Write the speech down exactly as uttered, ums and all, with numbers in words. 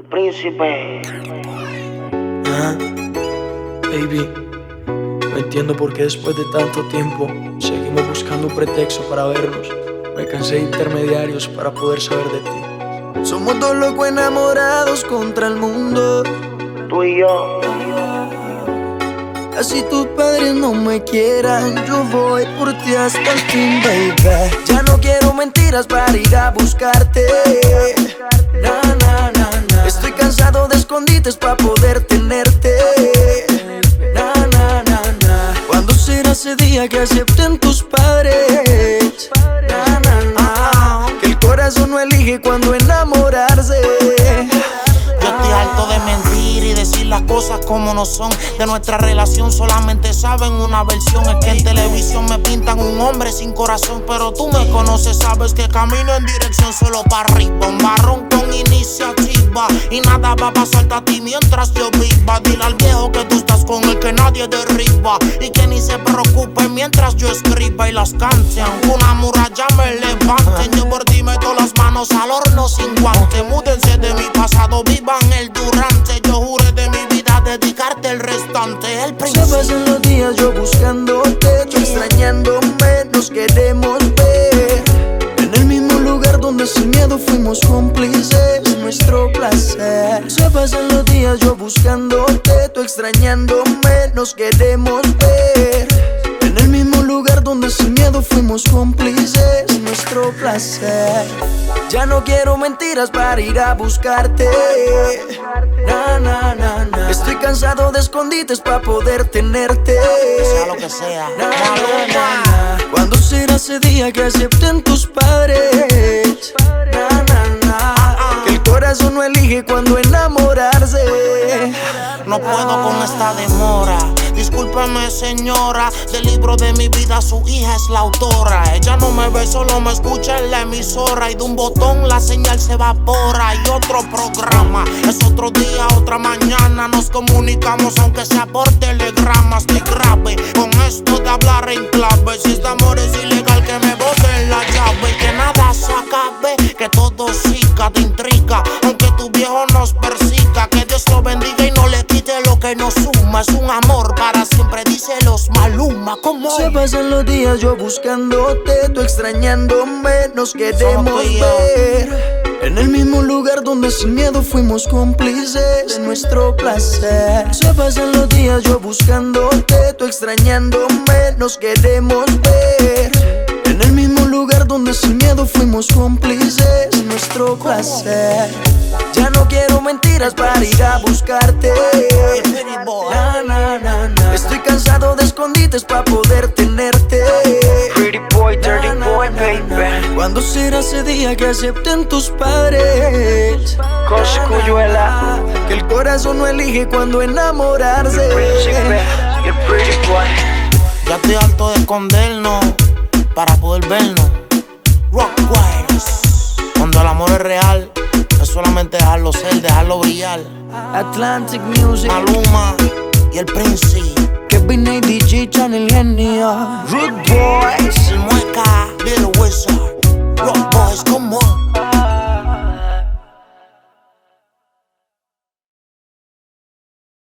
príncipe. Ah, baby, no entiendo por qué después de tanto tiempo seguimos buscando un pretexto para vernos. Me cansé de intermediarios para poder saber de ti. Somos dos locos enamorados contra el mundo, Tú y yo. así tus padres no me quieran, yo voy por ti hasta el fin, baby. Ya no quiero mentiras para ir a buscarte. Na, na, na, na. Estoy cansado de escondites para poder tenerte. Na, na, na, na. ¿Cuándo será ese día que acepten tus padres? Na, na, na. Que el corazón no elige cuando enamorarse. Yo estoy harto de mentir y decir las cosas como no son. De nuestra relación solamente saben una versión. Es que en televisión me pintan un hombre sin corazón, pero tú me conoces, sabes que camino en dirección solo para arriba. Un barrón con iniciativa y nada va a pasarte a ti mientras yo viva. Dile al viejo que tú estás con el que nadie derriba y que ni se preocupe mientras yo escriba y las cante. Aunque una muralla me levanten, yo por ti meto las manos al horno sin guante. Múdense de mi pasado, vivan el durante. Yo juré de mi vida dedicarte el restante. El príncipe. Se pasan los días yo buscándote, tú extrañándome, nos queremos ver. En el mismo lugar donde sin miedo fuimos cómplices, nuestro placer. Se pasan los días yo buscándote, tú extrañándome, nos queremos ver. En el mismo lugar donde sin miedo fuimos cómplices, nuestro placer. Ya no quiero mentiras para ir a buscarte. Na, na, na, na. Estoy cansado de escondites para poder tenerte. Sea lo que sea. Na, na, na, na. ¿Cuándo será ese día que acepten tus padres? Na, na, na. Que el corazón no elige cuando enamorarse. No puedo con esta demora. Discúlpeme, señora, del libro de mi vida su hija es la autora. Ella no me ve, solo me escucha en la emisora. Y de un botón la señal se evapora. Y otro programa, es otro día, otra mañana. Nos comunicamos aunque sea por telegrama. Estoy grave con esto de hablar en clave. Si este amor es ilegal, que me boten la llave. Y que nada se acabe, que todo siga de intriga. Aunque tu viejo nos persiga, que Dios lo bendiga y no le quite lo que nos suma. Es un amor para siempre, dice los Maluma. ¿Cómo? Se pasan los días yo buscándote, tú extrañándome, nos queremos ver. En el mismo lugar donde sin miedo fuimos cómplices, nuestro placer. Se pasan los días yo buscándote, tú extrañándome, nos queremos ver. En el mismo lugar donde sin miedo fuimos cómplices, nuestro placer. Ya no quiero mentiras para ir a buscarte. Na, na, na, na. Estoy cansado de escondites para poder tenerte. Pretty boy, dirty boy, baby. ¿Cuándo será ese día que acepten tus padres? Coscuyuela. Que el corazón no elige cuando enamorarse. Príncipe, el pretty boy. Ya estoy harto de escondernos para poder vernos. Rockwires. Cuando el amor es real, es solamente dejarlo ser, dejarlo brillar. Atlantic Music, Maluma y el príncipe. Kevin A. D J, Channel Genio. Ruth